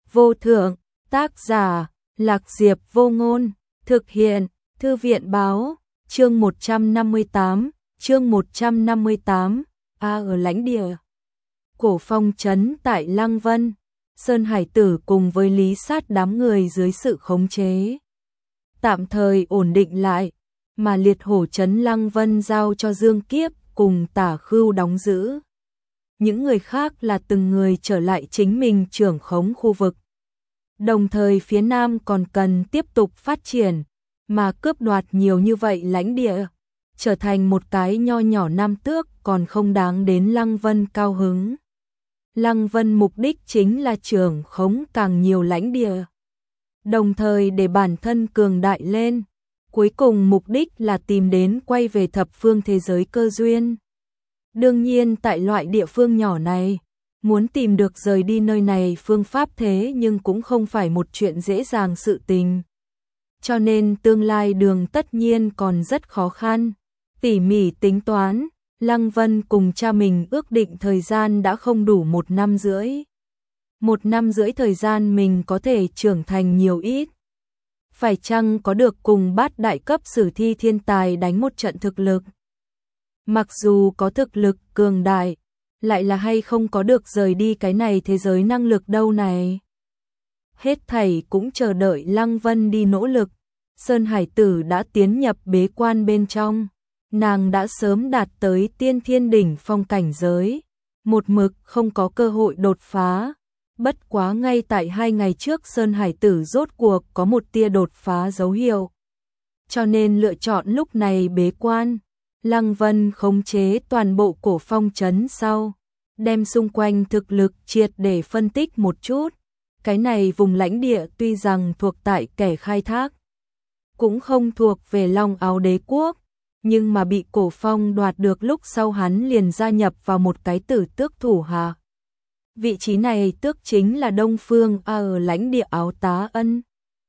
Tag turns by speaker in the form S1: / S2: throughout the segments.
S1: vô thượng, tác giả, Lạc Diệp Vô Ngôn, thực hiện, Thư viện báo, chương 158, ở lãnh địa. Cổ Phong trấn tại Lăng Vân, Sơn Hải Tử cùng với Lý Sát đám người dưới sự khống chế tạm thời ổn định lại, mà liệt hổ trấn Lăng Vân giao cho Dương Kiếp cùng Tả Khưu đóng giữ. Những người khác là từng người trở lại chính mình trưởng khống khu vực. Đồng thời phía Nam còn cần tiếp tục phát triển, mà cướp đoạt nhiều như vậy lãnh địa, trở thành một cái nho nhỏ Nam Tước còn không đáng đến Lăng Vân cao hứng. Lăng Vân mục đích chính là trưởng khống càng nhiều lãnh địa, đồng thời để bản thân cường đại lên, cuối cùng mục đích là tìm đến quay về thập phương thế giới cơ duyên. Đương nhiên tại loại địa phương nhỏ này, muốn tìm được rời đi nơi này phương pháp thế nhưng cũng không phải một chuyện dễ dàng sự tình. Cho nên tương lai đường tất nhiên còn rất khó khăn. Tỉ mỉ tính toán, Lăng Vân cùng cha mình ước định thời gian đã không đủ 1 năm rưỡi. 1 năm rưỡi thời gian mình có thể trưởng thành nhiều ít. Phải chăng có được cùng bát đại cấp sử thi thiên tài đánh một trận thực lực? Mặc dù có thực lực cường đại, lại là hay không có được rời đi cái này thế giới năng lực đâu này. Hết thảy cũng chờ đợi Lăng Vân đi nỗ lực. Sơn Hải Tử đã tiến nhập bế quan bên trong. Nàng đã sớm đạt tới tiên thiên đỉnh phong cảnh giới, một mực không có cơ hội đột phá. Bất quá ngay tại 2 ngày trước Sơn Hải Tử rốt cuộc có một tia đột phá dấu hiệu. Cho nên lựa chọn lúc này bế quan. Lăng Vân khống chế toàn bộ Cổ Phong trấn sau, đem xung quanh thực lực triệt để phân tích một chút. Cái này vùng lãnh địa tuy rằng thuộc tại kẻ khai thác, cũng không thuộc về Long Áo Đế quốc, nhưng mà bị Cổ Phong đoạt được lúc sau hắn liền gia nhập vào một cái tử tước thủ hạ. Vị trí này tước chính là Đông Phương ở lãnh địa Áo Tá Ân.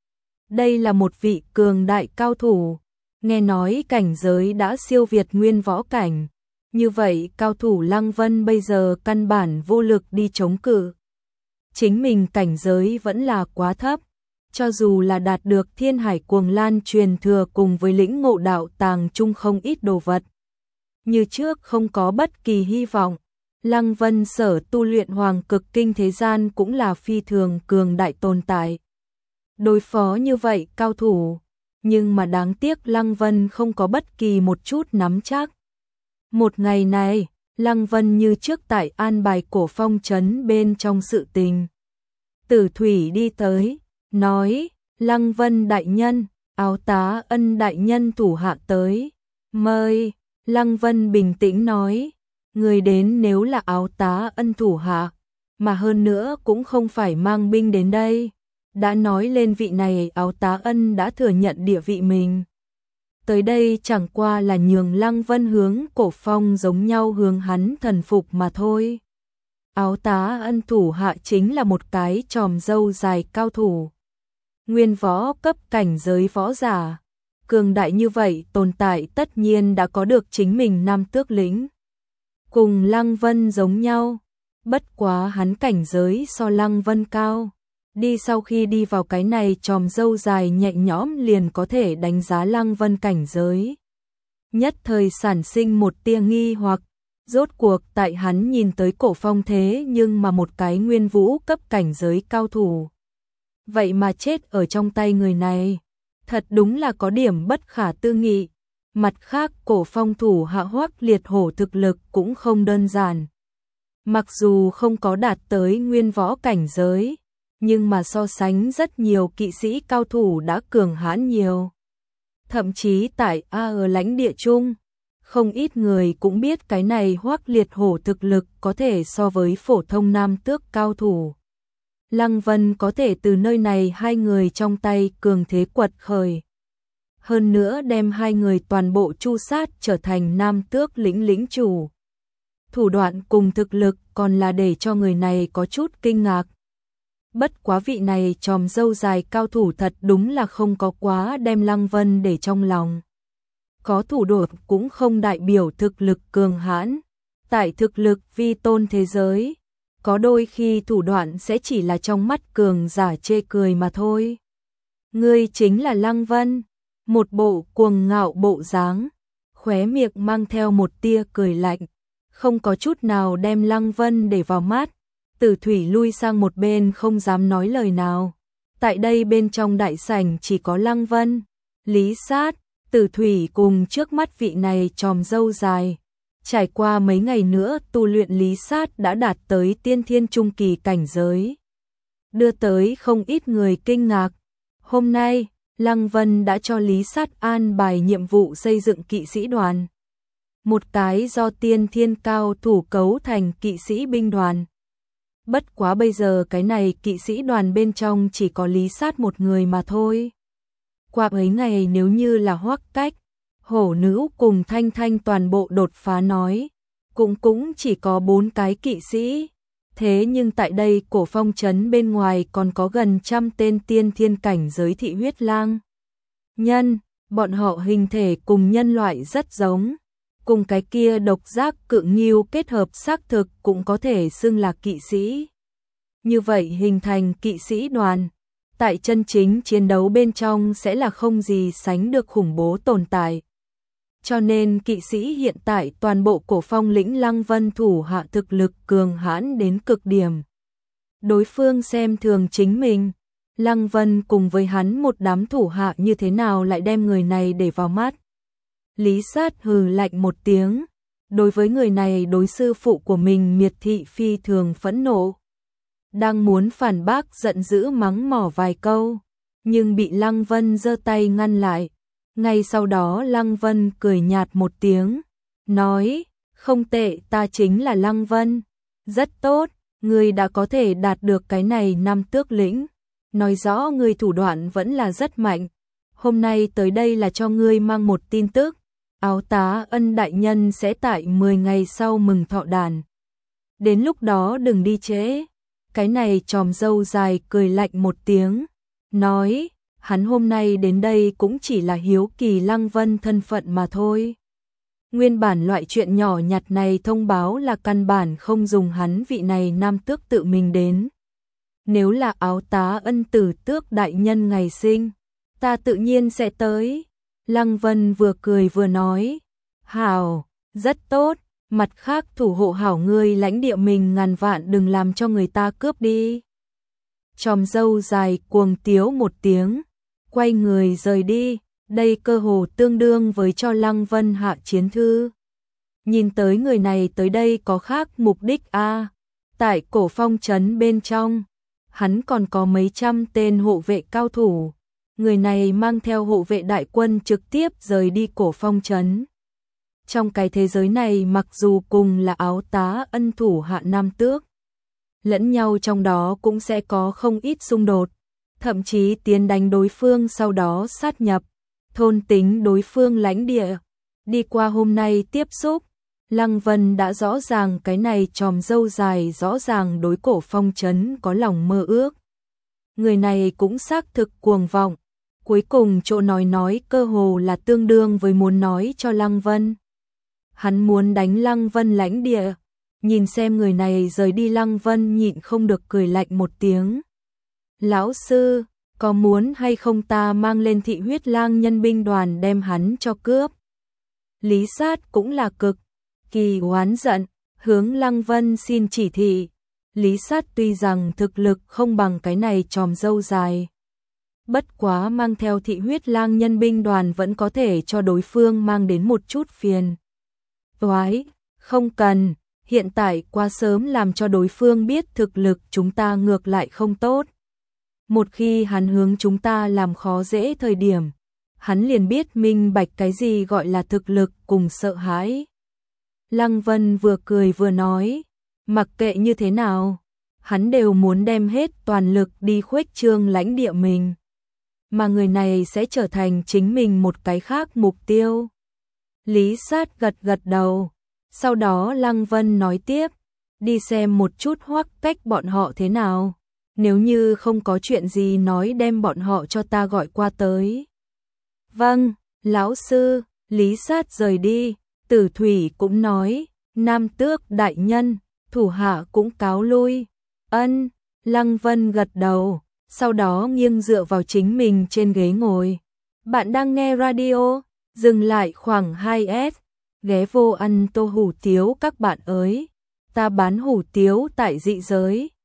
S1: Đây là một vị cường đại cao thủ, nghe nói cảnh giới đã siêu việt nguyên võ cảnh. Như vậy cao thủ Lăng Vân bây giờ căn bản vô lực đi chống cự. Chính mình cảnh giới vẫn là quá thấp. Cho dù là đạt được Thiên Hải Cuồng Lan truyền thừa cùng với lĩnh ngộ đạo tàng chung không ít đồ vật, như trước không có bất kỳ hy vọng. Lăng Vân sở tu luyện Hoàng Cực Kinh thế gian cũng là phi thường cường đại tồn tại. Đối phó như vậy cao thủ, nhưng mà đáng tiếc Lăng Vân không có bất kỳ một chút nắm chắc. Một ngày này, Lăng Vân như trước tại an bài Cổ Phong trấn bên trong sự tình. Tử Thủy đi tới, nói, Lăng Vân đại nhân, Áo Tá Ân đại nhân thủ hạ tới, mời. Lăng Vân bình tĩnh nói, người đến nếu là Áo Tá Ân thủ hạ, mà hơn nữa cũng không phải mang binh đến đây. Đã nói lên vị này Áo Tá Ân đã thừa nhận địa vị mình. Tới đây chẳng qua là nhường Lăng Vân hướng Cổ Phong giống nhau hướng hắn thần phục mà thôi. Áo Tá Ân thủ hạ chính là một cái chòm râu dài cao thủ. Nguyên võ cấp cảnh giới võ giả. Cường đại như vậy tồn tại tất nhiên đã có được chính mình Nam Tước lĩnh. Cùng Lăng Vân giống nhau. Bất quá hắn cảnh giới so Lăng Vân cao. Đi sau khi đi vào cái này chòm râu dài nhẹ nhõm liền có thể đánh giá Lăng Vân cảnh giới. Nhất thời sản sinh một tia nghi hoặc, rốt cuộc tại hắn nhìn tới Cổ Phong thế nhưng mà một cái nguyên vũ cấp cảnh giới cao thủ. Vậy mà chết ở trong tay người này, thật đúng là có điểm bất khả tư nghị. Mặt khác Cổ Phong thủ hạ Hoắc Liệt Hổ thực lực cũng không đơn giản. Mặc dù không có đạt tới nguyên võ cảnh giới, nhưng mà so sánh rất nhiều kỵ sĩ cao thủ đã cường hãn nhiều. Thậm chí tại ở lãnh địa chung, không ít người cũng biết cái này Hoắc Liệt Hổ thực lực có thể so với phổ thông Nam Tước cao thủ. Lăng Vân có thể từ nơi này 2 người trong tay cường thế quật khởi. Hơn nữa đem 2 người toàn bộ chu sát trở thành Nam Tước lĩnh chủ. Thủ đoạn cùng thực lực còn là để cho người này có chút kinh ngạc. Bất quá vị này chòm râu dài cao thủ thật đúng là không có quá đem Lăng Vân để trong lòng. Có thủ đoạn cũng không đại biểu thực lực cường hãn. Tại thực lực vi tôn thế giới, có đôi khi thủ đoạn sẽ chỉ là trong mắt cường giả chê cười mà thôi. Ngươi chính là Lăng Vân, một bộ cuồng ngạo bộ dáng, khóe miệng mang theo một tia cười lạnh, không có chút nào đem Lăng Vân để vào mắt. Tử Thủy lui sang một bên không dám nói lời nào. Tại đây bên trong đại sảnh chỉ có Lăng Vân, Lý Sát, Tử Thủy cùng trước mắt vị này tròm râu dài. Trải qua mấy ngày nữa tu luyện, Lý Sát đã đạt tới tiên thiên trung kỳ cảnh giới, đưa tới không ít người kinh ngạc. Hôm nay, Lăng Vân đã cho Lý Sát an bài nhiệm vụ xây dựng kỵ sĩ đoàn. Một cái do tiên thiên cao thủ cấu thành kỵ sĩ binh đoàn. Bất quá bây giờ cái này kỵ sĩ đoàn bên trong chỉ có Lý Sát một người mà thôi. Qua mấy ngày nếu như là Hoắc Cách, Hổ Nữ cùng Thanh Thanh toàn bộ đột phá nói, cũng chỉ có 4 cái kỵ sĩ. Thế nhưng tại đây Cổ Phong trấn bên ngoài còn có gần 100 tên tiên thiên cảnh giới thị huyết lang nhân, bọn họ hình thể cùng nhân loại rất giống, cùng cái kia độc giác cự ngưu kết hợp xác thực cũng có thể xưng là kỵ sĩ. Như vậy hình thành kỵ sĩ đoàn, tại chân chính chiến đấu bên trong sẽ là không gì sánh được khủng bố tồn tại. Cho nên kỵ sĩ hiện tại toàn bộ Cổ Phong lĩnh Lăng Vân thủ hạ thực lực cường hãn đến cực điểm. Đối phương xem thường chính mình, Lăng Vân cùng với hắn một đám thủ hạ như thế nào lại đem người này để vào mắt. Lý Sát hừ lạnh một tiếng, đối với người này đối sư phụ của mình miệt thị phi thường phẫn nộ. Đang muốn phản bác giận dữ mắng mỏ vài câu, nhưng bị Lăng Vân giơ tay ngăn lại. Ngay sau đó Lăng Vân cười nhạt một tiếng, nói, không tệ, ta chính là Lăng Vân. Rất tốt, ngươi đã có thể đạt được cái này năm tước lĩnh. Nói rõ ngươi thủ đoạn vẫn là rất mạnh. Hôm nay tới đây là cho ngươi mang một tin tức. Áo Tá Ân đại nhân sẽ tại 10 ngày sau mừng thọ đàn. Đến lúc đó đừng đi trễ. Cái này tròm râu dài cười lạnh một tiếng, nói, hắn hôm nay đến đây cũng chỉ là hiếu kỳ Lăng Vân thân phận mà thôi. Nguyên bản loại chuyện nhỏ nhặt này thông báo là căn bản không dùng hắn vị này nam tước tự mình đến. Nếu là Áo Tá Ân tử tước đại nhân ngày sinh, ta tự nhiên sẽ tới. Lăng Vân vừa cười vừa nói, hảo, rất tốt, mặt khác thủ hộ hảo ngươi lãnh địa mình ngàn vạn đừng làm cho người ta cướp đi. Tròm râu dài cuồng tiếu một tiếng, quay người rời đi, đây cơ hồ tương đương với cho Lăng Vân hạ chiến thư. Nhìn tới người này tới đây có khác mục đích a. Tại Cổ Phong trấn bên trong, hắn còn có mấy trăm tên hộ vệ cao thủ. Người này mang theo hộ vệ đại quân trực tiếp rời đi Cổ Phong trấn. Trong cái thế giới này mặc dù cùng là Áo Tá Ân thủ hạ nam tước, lẫn nhau trong đó cũng sẽ có không ít xung đột, thậm chí tiến đánh đối phương sau đó sát nhập, thôn tính đối phương lãnh địa. Đi qua hôm nay tiếp xúc, Lăng Vân đã rõ ràng cái này tròm râu dài rõ ràng đối Cổ Phong trấn có lòng mơ ước. Người này cũng xác thực cuồng vọng, cuối cùng chỗ nói cơ hồ là tương đương với muốn nói cho Lăng Vân. Hắn muốn đánh Lăng Vân lãnh địa. Nhìn xem người này rời đi, Lăng Vân nhịn không được cười lạnh một tiếng. Lão sư, có muốn hay không ta mang lên thị huyết lang nhân binh đoàn đem hắn cho cướp? Lý Sát cũng là cực kỳ oán giận, hướng Lăng Vân xin chỉ thị. Lý Sát tuy rằng thực lực không bằng cái này tròm râu dài, bất quá mang theo thị huyết lang nhân binh đoàn vẫn có thể cho đối phương mang đến một chút phiền toái. Không cần, hiện tại quá sớm làm cho đối phương biết thực lực chúng ta ngược lại không tốt. Một khi hắn hướng chúng ta làm khó dễ thời điểm, hắn liền biết minh bạch cái gì gọi là thực lực cùng sợ hãi. Lăng Vân vừa cười vừa nói, mặc kệ như thế nào, hắn đều muốn đem hết toàn lực đi khuếch trương lãnh địa mình, mà người này sẽ trở thành chính mình một cái khác mục tiêu. Lý Sát gật gật đầu, sau đó Lăng Vân nói tiếp, đi xem một chút Hoắc Cách bọn họ thế nào, nếu như không có chuyện gì nói đem bọn họ cho ta gọi qua tới. Vâng, lão sư. Lý Sát rời đi, Tử Thủy cũng nói, nam tước đại nhân, thủ hạ cũng cáo lui. Ân, Lăng Vân gật đầu, sau đó nghiêng dựa vào chính mình trên ghế ngồi. Bạn đang nghe radio, dừng lại khoảng 2S, ghé vô ăn tô hủ tiếu các bạn ơi. Ta bán hủ tiếu tại Dị Giới.